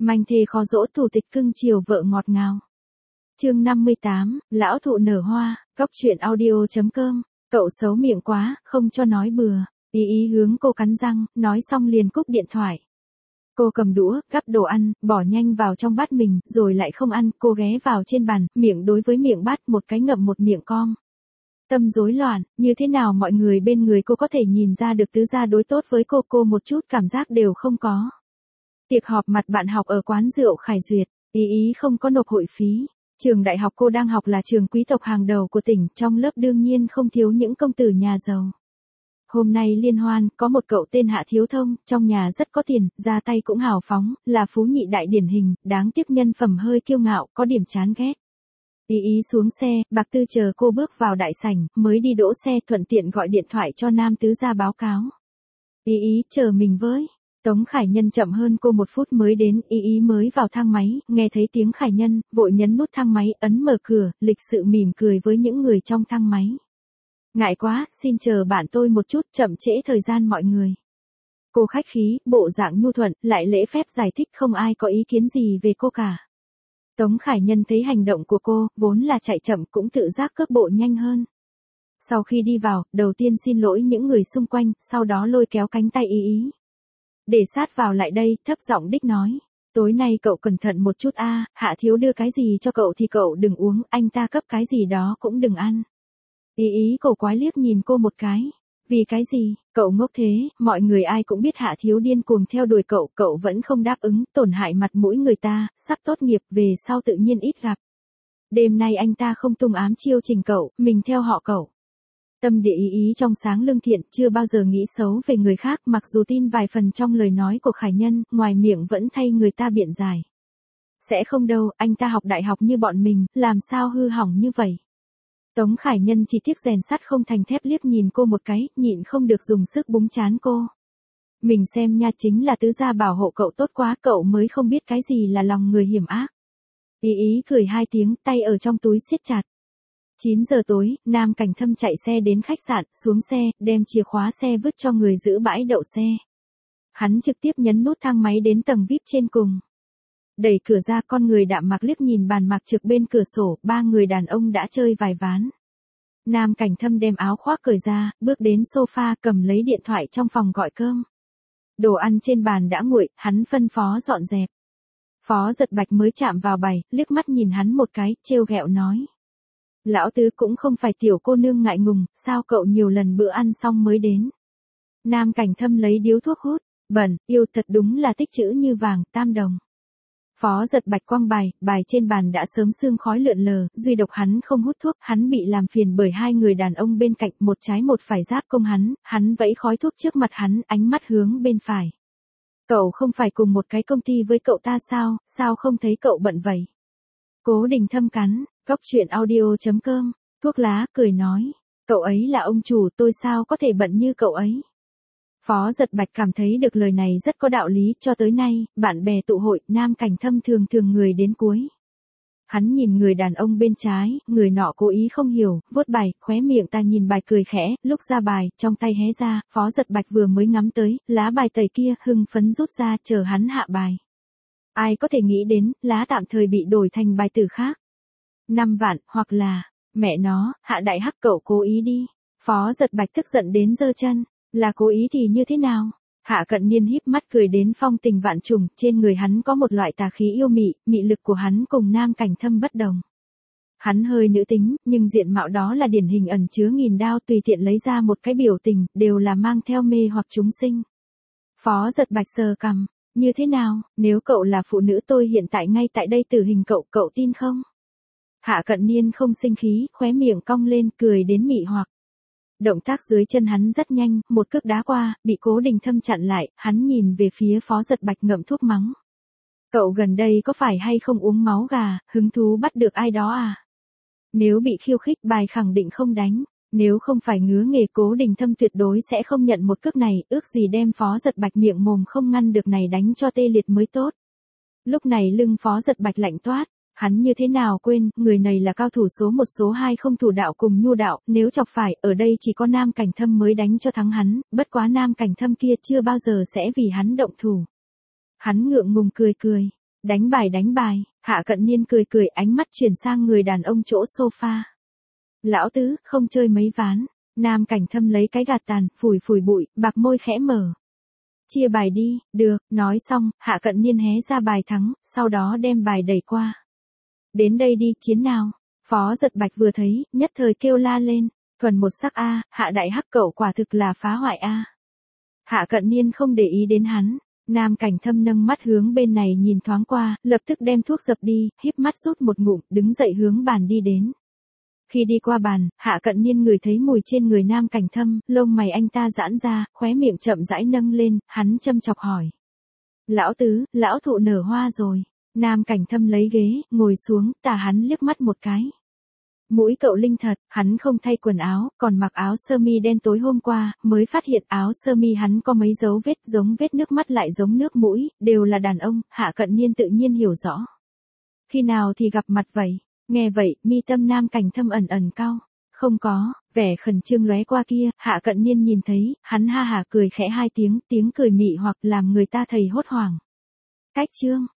Manh thê khó dỗ thủ tịch cưng chiều vợ ngọt ngào. Chương 58, lão thụ nở hoa, cóc truyện audio.com. Cậu xấu miệng quá, không cho nói bừa. Ý hướng cô cắn răng, nói xong liền cúp điện thoại. Cô cầm đũa, gắp đồ ăn, bỏ nhanh vào trong bát mình, rồi lại không ăn, cô ghé vào trên bàn, miệng đối với miệng bát, một cái ngậm một miệng cong. Tâm rối loạn, như thế nào mọi người bên người cô có thể nhìn ra được tứ gia đối tốt với cô một chút cảm giác đều không có. Tiệc họp mặt bạn học ở quán rượu Khải Duyệt, ý không có nộp hội phí. Trường đại học cô đang học là trường quý tộc hàng đầu của tỉnh, trong lớp đương nhiên không thiếu những công tử nhà giàu. Hôm nay liên hoan, có một cậu tên Hạ Thiếu Thông, trong nhà rất có tiền, ra tay cũng hào phóng, là phú nhị đại điển hình, đáng tiếc nhân phẩm hơi kiêu ngạo, có điểm chán ghét. Ý xuống xe, Bạc Tư chờ cô bước vào đại sảnh, mới đi đỗ xe thuận tiện gọi điện thoại cho Nam tứ gia báo cáo. Ý chờ mình với. Tống Khải Nhân chậm hơn cô một phút mới đến, ý mới vào thang máy, nghe thấy tiếng Khải Nhân, vội nhấn nút thang máy, ấn mở cửa, lịch sự mỉm cười với những người trong thang máy. Ngại quá, xin chờ bạn tôi một chút, chậm trễ thời gian mọi người. Cô khách khí, bộ dạng nhu thuận, lại lễ phép giải thích không ai có ý kiến gì về cô cả. Tống Khải Nhân thấy hành động của cô, vốn là chạy chậm cũng tự giác cước bộ nhanh hơn. Sau khi đi vào, đầu tiên xin lỗi những người xung quanh, sau đó lôi kéo cánh tay ý. Để sát vào lại đây, thấp giọng đích nói. Tối nay cậu cẩn thận một chút a, Hạ Thiếu đưa cái gì cho cậu thì cậu đừng uống, anh ta cấp cái gì đó cũng đừng ăn. Ý cổ quái liếc nhìn cô một cái. Vì cái gì, cậu ngốc thế, mọi người ai cũng biết Hạ Thiếu điên cuồng theo đuổi cậu vẫn không đáp ứng, tổn hại mặt mũi người ta, sắp tốt nghiệp về sau tự nhiên ít gặp. Đêm nay anh ta không tung ám chiêu trình cậu, mình theo họ cậu. Tâm địa ý trong sáng lương thiện, chưa bao giờ nghĩ xấu về người khác, mặc dù tin vài phần trong lời nói của Khải Nhân, ngoài miệng vẫn thay người ta biện giải. Sẽ không đâu, anh ta học đại học như bọn mình, làm sao hư hỏng như vậy. Tống Khải Nhân chỉ tiếc rèn sắt không thành thép liếc nhìn cô một cái, nhịn không được dùng sức búng trán cô. Mình xem nha, chính là tứ gia bảo hộ cậu tốt quá, cậu mới không biết cái gì là lòng người hiểm ác. Ý cười hai tiếng, tay ở trong túi siết chặt. 9 giờ tối, Nam Cảnh Thâm chạy xe đến khách sạn, xuống xe, đem chìa khóa xe vứt cho người giữ bãi đậu xe. Hắn trực tiếp nhấn nút thang máy đến tầng VIP trên cùng. Đẩy cửa ra, con người đạm mặc liếc nhìn bàn mặc trực bên cửa sổ, ba người đàn ông đã chơi vài ván. Nam Cảnh Thâm đem áo khoác cởi ra, bước đến sofa, cầm lấy điện thoại trong phòng gọi cơm. Đồ ăn trên bàn đã nguội, hắn phân phó dọn dẹp. Phó Giật Bạch mới chạm vào bày, liếc mắt nhìn hắn một cái, trêu ghẹo nói. Lão tứ cũng không phải tiểu cô nương ngại ngùng, sao cậu nhiều lần bữa ăn xong mới đến. Nam Cảnh Thâm lấy điếu thuốc hút, bẩn, yêu thật đúng là tích chữ như vàng, tam đồng. Phó Giật Bạch quăng bài trên bàn đã sớm sương khói lượn lờ, duy độc hắn không hút thuốc, hắn bị làm phiền bởi hai người đàn ông bên cạnh, một trái một phải giáp công hắn vẫy khói thuốc trước mặt hắn, ánh mắt hướng bên phải. Cậu không phải cùng một cái công ty với cậu ta sao không thấy cậu bận vậy? Cố Đình Thâm cắn, cóc truyện audio.com, thuốc lá, cười nói, cậu ấy là ông chủ, tôi sao có thể bận như cậu ấy. Phó Giật Bạch cảm thấy được lời này rất có đạo lý, cho tới nay, bạn bè tụ hội, Nam Cảnh Thâm thường người đến cuối. Hắn nhìn người đàn ông bên trái, người nọ cố ý không hiểu, vuốt bài, khóe miệng ta nhìn bài cười khẽ, lúc ra bài, trong tay hé ra, Phó Giật Bạch vừa mới ngắm tới, lá bài tẩy kia, hưng phấn rút ra, chờ hắn hạ bài. Ai có thể nghĩ đến, lá tạm thời bị đổi thành bài tử khác. 5 vạn, hoặc là, mẹ nó, Hạ đại hắc cậu cố ý đi. Phó Giật Bạch tức giận đến giơ chân, là cố ý thì như thế nào? Hạ Cận Niên híp mắt cười đến phong tình vạn trùng, trên người hắn có một loại tà khí yêu mị lực của hắn cùng Nam Cảnh Thâm bất đồng. Hắn hơi nữ tính, nhưng diện mạo đó là điển hình ẩn chứa nghìn đao, tùy tiện lấy ra một cái biểu tình, đều là mang theo mê hoặc chúng sinh. Phó Giật Bạch sờ cằm, như thế nào, nếu cậu là phụ nữ tôi hiện tại ngay tại đây tử hình cậu tin không? Hạ Cận Niên không sinh khí, khóe miệng cong lên, cười đến mị hoặc. Động tác dưới chân hắn rất nhanh, một cước đá qua, bị Cố Đình Thâm chặn lại, hắn nhìn về phía Phó Giật Bạch ngậm thuốc mắng. Cậu gần đây có phải hay không uống máu gà, hứng thú bắt được ai đó à? Nếu bị khiêu khích bài khẳng định không đánh, nếu không phải ngứa nghề Cố Đình Thâm tuyệt đối sẽ không nhận một cước này, ước gì đem Phó Giật Bạch miệng mồm không ngăn được này đánh cho tê liệt mới tốt. Lúc này lưng Phó Giật Bạch lạnh toát. Hắn như thế nào quên, người này là cao thủ số 1 số 2 không thủ đạo cùng nhu đạo, nếu chọc phải, ở đây chỉ có Nam Cảnh Thâm mới đánh cho thắng hắn, bất quá Nam Cảnh Thâm kia chưa bao giờ sẽ vì hắn động thủ. Hắn ngượng ngùng cười, Đánh bài, Hạ Cận Niên cười cười ánh mắt chuyển sang người đàn ông chỗ sofa. Lão tứ, không chơi mấy ván. Nam Cảnh Thâm lấy cái gạt tàn, phủi phủi bụi, bạc môi khẽ mở. Chia bài đi, được, nói xong, Hạ Cận Niên hé ra bài thắng, sau đó đem bài đẩy qua. Đến đây đi, chiến nào. Phó Giật Bạch vừa thấy, nhất thời kêu la lên. Thuần một sắc A, Hạ đại hắc cậu quả thực là phá hoại A. Hạ Cận Niên không để ý đến hắn. Nam Cảnh Thâm nâng mắt hướng bên này nhìn thoáng qua, lập tức đem thuốc dập đi, híp mắt rút một ngụm, đứng dậy hướng bàn đi đến. Khi đi qua bàn, Hạ Cận Niên ngửi thấy mùi trên người Nam Cảnh Thâm, lông mày anh ta giãn ra, khóe miệng chậm rãi nâng lên, hắn châm chọc hỏi. Lão tứ, lão thụ nở hoa rồi. Nam Cảnh Thâm lấy ghế, ngồi xuống, tà hắn liếc mắt một cái. Mũi cậu linh thật, hắn không thay quần áo, còn mặc áo sơ mi đen tối hôm qua, mới phát hiện áo sơ mi hắn có mấy dấu vết giống vết nước mắt lại giống nước mũi, đều là đàn ông, Hạ Cận Niên tự nhiên hiểu rõ. Khi nào thì gặp mặt vậy? Nghe vậy, mi tâm Nam Cảnh Thâm ẩn ẩn cau. Không có, vẻ khẩn trương lóe qua kia, Hạ Cận Niên nhìn thấy, hắn ha hả cười khẽ hai tiếng, tiếng cười mị hoặc làm người ta thấy hốt hoảng. Cách chương